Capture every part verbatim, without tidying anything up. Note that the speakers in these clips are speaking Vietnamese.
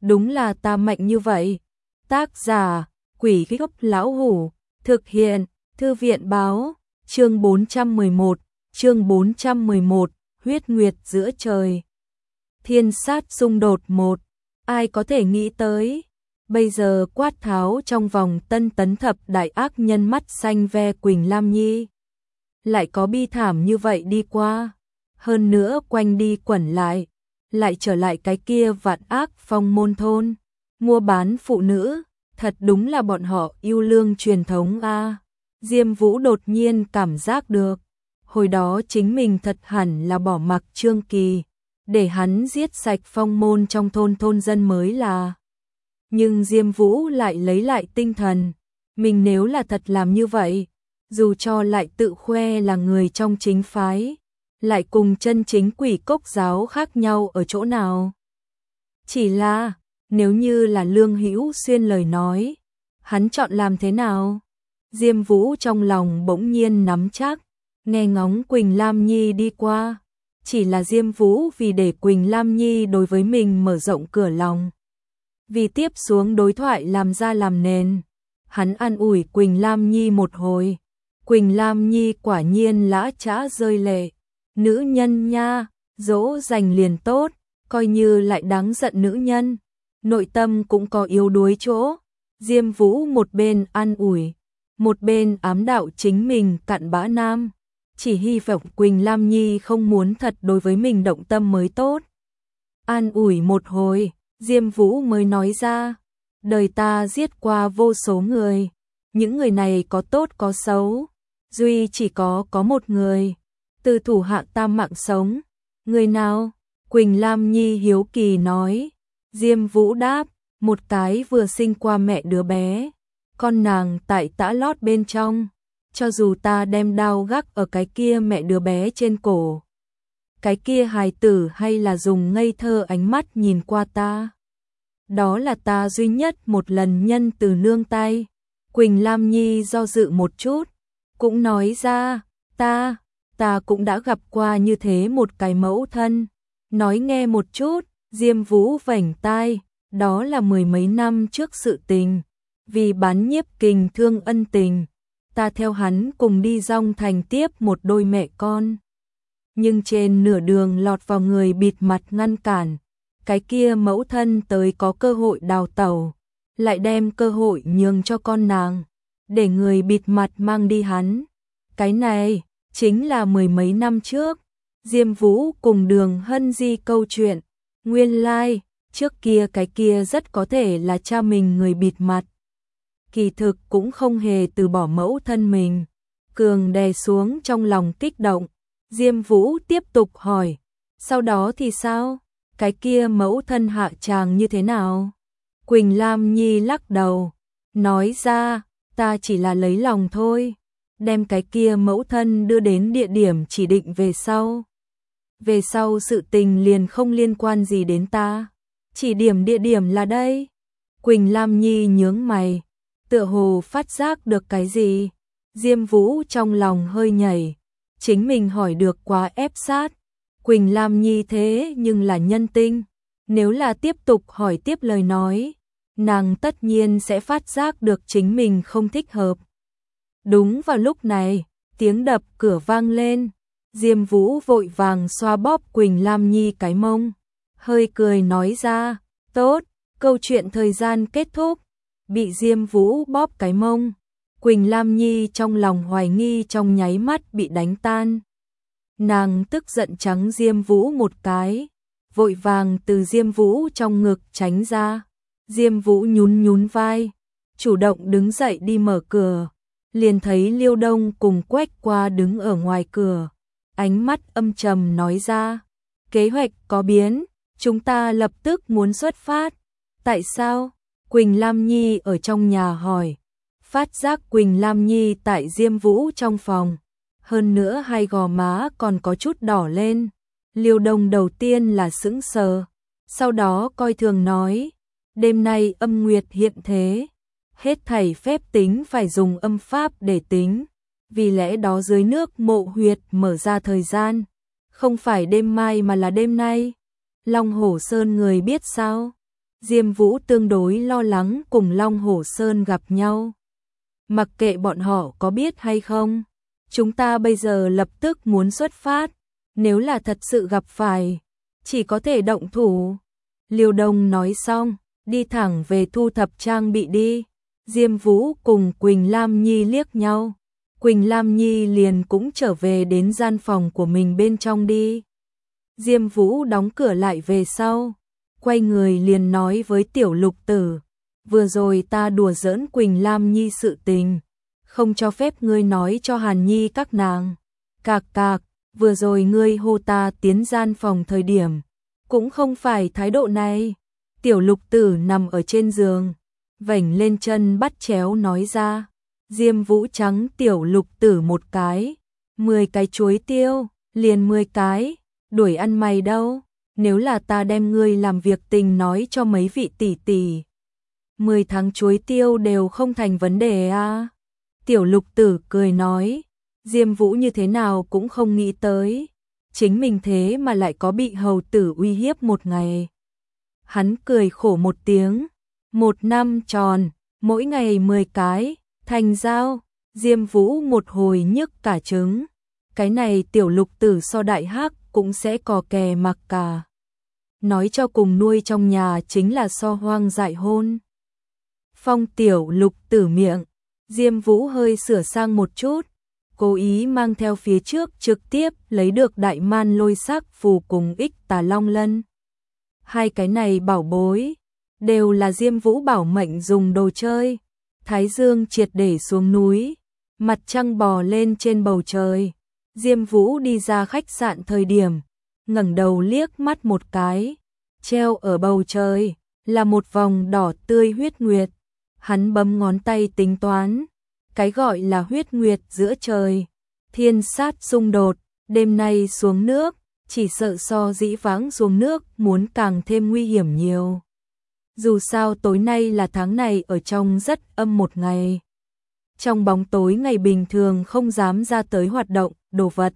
đúng là ta mạnh như vậy. Tác giả, Quỷ Gốc Lão Hủ, thực hiện, Thư viện báo, chương bốn trăm mười một, chương bốn trăm mười một, huyết nguyệt giữa trời. Thiên sát xung đột một, ai có thể nghĩ tới, bây giờ Quát Tháo trong vòng Tân Tấn thập đại ác nhân mắt xanh ve Quỳnh Lam Nhi. Lại có bi thảm như vậy đi qua, hơn nữa quanh đi quẩn lại, lại trở lại cái kia vạn ác phong môn thôn, mua bán phụ nữ, thật đúng là bọn họ yêu lương truyền thống a. Diêm Vũ đột nhiên cảm giác được, hồi đó chính mình thật hẳn là bỏ mặc Trương Kỳ, để hắn giết sạch phong môn trong thôn thôn dân mới là. Nhưng Diêm Vũ lại lấy lại tinh thần, mình nếu là thật làm như vậy, dù cho lại tự khoe là người trong chính phái, lại cùng chân chính Quỷ Cốc giáo khác nhau ở chỗ nào? Chỉ là, nếu như là Lương Hữu Xuyên lời nói, hắn chọn làm thế nào? Diêm Vũ trong lòng bỗng nhiên nắm chắc, nghe ngóng Quỳnh Lam Nhi đi qua, chỉ là Diêm Vũ vì để Quỳnh Lam Nhi đối với mình mở rộng cửa lòng. Vì tiếp xuống đối thoại làm ra làm nền, hắn an ủi Quỳnh Lam Nhi một hồi. Quỳnh Lam Nhi quả nhiên lã chã rơi lệ, nữ nhân nha, dỗ dành liền tốt, coi như lại đáng giận nữ nhân, nội tâm cũng có yếu đuối chỗ. Diêm Vũ một bên an ủi, một bên ám đạo chính mình cặn bã nam, chỉ hy vọng Quỳnh Lam Nhi không muốn thật đối với mình động tâm mới tốt. An ủi một hồi, Diêm Vũ mới nói ra, đời ta giết qua vô số người, những người này có tốt có xấu, duy chỉ có có một người, từ thủ hạ ta mạng sống. Người nào? Quỳnh Lam Nhi hiếu kỳ nói. Diêm Vũ đáp, một cái vừa sinh qua mẹ đứa bé, con nàng tại tã lót bên trong, cho dù ta đem đao gác ở cái kia mẹ đứa bé trên cổ, cái kia hài tử hay là dùng ngây thơ ánh mắt nhìn qua ta. Đó là ta duy nhất một lần nhân từ nương tay. Quỳnh Lam Nhi do dự một chút, cũng nói ra, ta, ta cũng đã gặp qua như thế một cái mẫu thân. Nói nghe một chút, Diêm Vũ vảnh tai, đó là mười mấy năm trước sự tình. Vì bán nhiếp kình thương ân tình, ta theo hắn cùng đi Dong Thành tiếp một đôi mẹ con. Nhưng trên nửa đường lọt vào người bịt mặt ngăn cản, cái kia mẫu thân tới có cơ hội đào tẩu, lại đem cơ hội nhường cho con nàng, để người bịt mặt mang đi hắn. Cái này, chính là mười mấy năm trước, Diêm Vũ cùng Đường Hân Di câu chuyện, nguyên lai, like, trước kia cái kia rất có thể là cha mình người bịt mặt. Kỳ thực cũng không hề từ bỏ mẫu thân mình, cường đè xuống trong lòng kích động. Diêm Vũ tiếp tục hỏi, sau đó thì sao? Cái kia mẫu thân hạ chàng như thế nào? Quỳnh Lam Nhi lắc đầu, nói ra, ta chỉ là lấy lòng thôi, đem cái kia mẫu thân đưa đến địa điểm chỉ định về sau. Về sau sự tình liền không liên quan gì đến ta, chỉ điểm địa điểm là đây. Quỳnh Lam Nhi nhướng mày, tựa hồ phát giác được cái gì. Diêm Vũ trong lòng hơi nhảy, chính mình hỏi được quá ép sát. Quỳnh Lam Nhi thế nhưng là nhân tinh, nếu là tiếp tục hỏi tiếp lời nói, nàng tất nhiên sẽ phát giác được chính mình không thích hợp. Đúng vào lúc này, tiếng đập cửa vang lên, Diêm Vũ vội vàng xoa bóp Quỳnh Lam Nhi cái mông, hơi cười nói ra, tốt, câu chuyện thời gian kết thúc. Bị Diêm Vũ bóp cái mông, Quỳnh Lam Nhi trong lòng hoài nghi trong nháy mắt bị đánh tan. Nàng tức giận trắng Diêm Vũ một cái, vội vàng từ Diêm Vũ trong ngực tránh ra. Diêm Vũ nhún nhún vai, chủ động đứng dậy đi mở cửa, liền thấy Liêu Đông cùng Quách Qua đứng ở ngoài cửa, ánh mắt âm trầm nói ra, kế hoạch có biến, chúng ta lập tức muốn xuất phát. Tại sao? Quỳnh Lam Nhi ở trong nhà hỏi, phát giác Quỳnh Lam Nhi tại Diêm Vũ trong phòng, hơn nữa hai gò má còn có chút đỏ lên. Liêu Đông đầu tiên là sững sờ, sau đó coi thường nói, đêm nay âm nguyệt hiện thế, hết thảy phép tính phải dùng âm pháp để tính, vì lẽ đó dưới nước mộ huyệt mở ra thời gian, không phải đêm mai mà là đêm nay. Long Hổ Sơn người biết sao? Diêm Vũ tương đối lo lắng cùng Long Hổ Sơn gặp nhau. Mặc kệ bọn họ có biết hay không, chúng ta bây giờ lập tức muốn xuất phát, nếu là thật sự gặp phải, chỉ có thể động thủ. Liêu Đông nói xong, đi thẳng về thu thập trang bị đi. Diêm Vũ cùng Quỳnh Lam Nhi liếc nhau. Quỳnh Lam Nhi liền cũng trở về đến gian phòng của mình bên trong đi. Diêm Vũ đóng cửa lại về sau, quay người liền nói với Tiểu Lục Tử, vừa rồi ta đùa giỡn Quỳnh Lam Nhi sự tình, không cho phép ngươi nói cho Hàn Nhi các nàng. Cạc cạc, vừa rồi ngươi hô ta tiến gian phòng thời điểm, cũng không phải thái độ này. Tiểu Lục Tử nằm ở trên giường, vểnh lên chân bắt chéo nói ra. Diêm Vũ trắng Tiểu Lục Tử một cái, mười cái chuối tiêu, liền mười cái, đuổi ăn mày đâu, nếu là ta đem ngươi làm việc tình nói cho mấy vị tỷ tỷ, mười tháng chuối tiêu đều không thành vấn đề à. Tiểu Lục Tử cười nói, Diêm Vũ như thế nào cũng không nghĩ tới, chính mình thế mà lại có bị hầu tử uy hiếp một ngày. Hắn cười khổ một tiếng, một năm tròn, mỗi ngày mười cái, thành giao. Diêm Vũ một hồi nhức cả trứng, cái này Tiểu Lục Tử so đại hắc cũng sẽ cò kè mặc cả. Nói cho cùng nuôi trong nhà chính là so hoang dại hôn. Phong Tiểu Lục Tử miệng, Diêm Vũ hơi sửa sang một chút, cố ý mang theo phía trước trực tiếp lấy được đại man lôi sắc phù cùng ích tà long lân. Hai cái này bảo bối, đều là Diêm Vũ bảo mệnh dùng đồ chơi. Thái dương triệt để xuống núi, mặt trăng bò lên trên bầu trời. Diêm Vũ đi ra khách sạn thời điểm, ngẩng đầu liếc mắt một cái, treo ở bầu trời là một vòng đỏ tươi huyết nguyệt. Hắn bấm ngón tay tính toán, cái gọi là huyết nguyệt giữa trời, thiên sát xung đột, đêm nay xuống nước, chỉ sợ so dĩ vãng xuống nước muốn càng thêm nguy hiểm nhiều. Dù sao tối nay là tháng này ở trong rất âm một ngày. Trong bóng tối ngày bình thường không dám ra tới hoạt động, đồ vật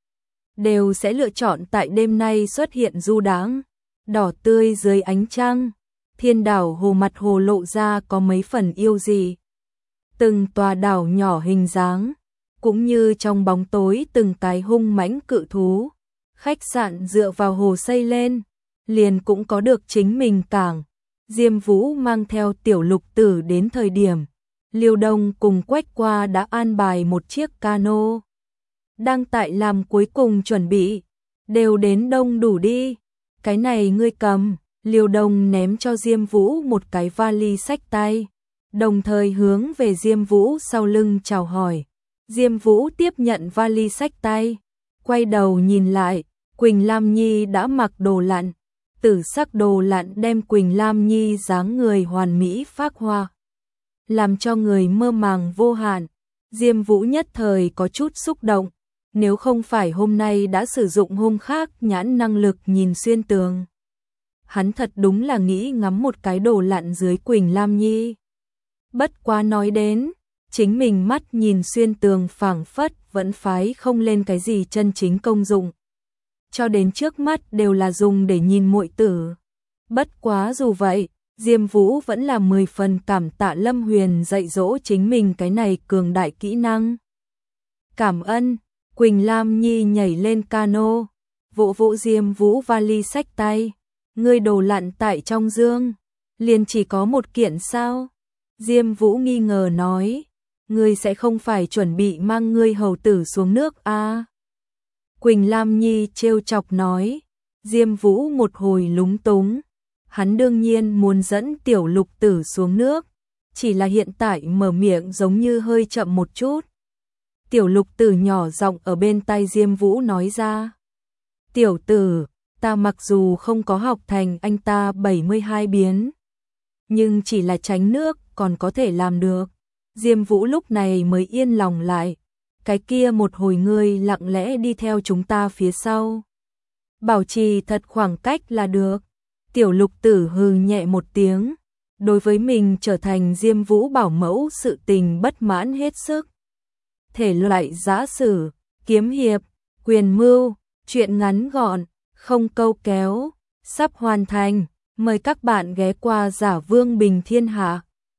đều sẽ lựa chọn tại đêm nay xuất hiện du đãng. Đỏ tươi dưới ánh trăng, thiên đảo hồ mặt hồ lộ ra có mấy phần yêu dị. Từng tòa đảo nhỏ hình dáng, cũng như trong bóng tối từng cái hung mãnh cự thú. Khách sạn dựa vào hồ xây lên, liền cũng có được chính mình cảng. Diêm Vũ mang theo Tiểu Lục Tử đến thời điểm, Liêu Đông cùng Quách Qua đã an bài một chiếc cano. Đang tại làm cuối cùng chuẩn bị, đều đến đông đủ đi. Cái này ngươi cầm, Liêu Đông ném cho Diêm Vũ một cái vali xách tay, đồng thời hướng về Diêm Vũ sau lưng chào hỏi. Diêm Vũ tiếp nhận vali xách tay, quay đầu nhìn lại, Quỳnh Lam Nhi đã mặc đồ lặn. Tử sắc đồ lặn đem Quỳnh Lam Nhi dáng người hoàn mỹ phác hoa, làm cho người mơ màng vô hạn. Diêm Vũ nhất thời có chút xúc động, nếu không phải hôm nay đã sử dụng hôm khác nhãn năng lực nhìn xuyên tường, hắn thật đúng là nghĩ ngắm một cái đồ lặn dưới Quỳnh Lam Nhi. Bất quá nói đến, chính mình mắt nhìn xuyên tường phảng phất vẫn phái không lên cái gì chân chính công dụng. Cho đến trước mắt đều là dùng để nhìn muội tử. Bất quá dù vậy, Diêm Vũ vẫn là mười phần cảm tạ Lâm Huyền dạy dỗ chính mình cái này cường đại kỹ năng. Cảm ơn, Quỳnh Lam Nhi nhảy lên cano, vỗ vỗ Diêm Vũ vali xách tay. Ngươi đồ lặn tại trong dương, liền chỉ có một kiện sao? Diêm Vũ nghi ngờ nói, ngươi sẽ không phải chuẩn bị mang ngươi hầu tử xuống nước à? Quỳnh Lam Nhi trêu chọc nói. Diêm Vũ một hồi lúng túng, hắn đương nhiên muốn dẫn Tiểu Lục Tử xuống nước, chỉ là hiện tại mở miệng giống như hơi chậm một chút. Tiểu Lục Tử nhỏ giọng ở bên tai Diêm Vũ nói ra, tiểu tử, ta mặc dù không có học thành anh ta bảy mươi hai biến, nhưng chỉ là tránh nước còn có thể làm được. Diêm Vũ lúc này mới yên lòng lại, cái kia một hồi ngươi lặng lẽ đi theo chúng ta phía sau, bảo trì thật khoảng cách là được. Tiểu Lục Tử hừ nhẹ một tiếng, đối với mình trở thành Diêm Vũ bảo mẫu sự tình bất mãn hết sức. Thể loại giã sử, kiếm hiệp, quyền mưu, truyện ngắn gọn, không câu kéo, sắp hoàn thành. Mời các bạn ghé qua Giả Vương Bình Thiên Hạ.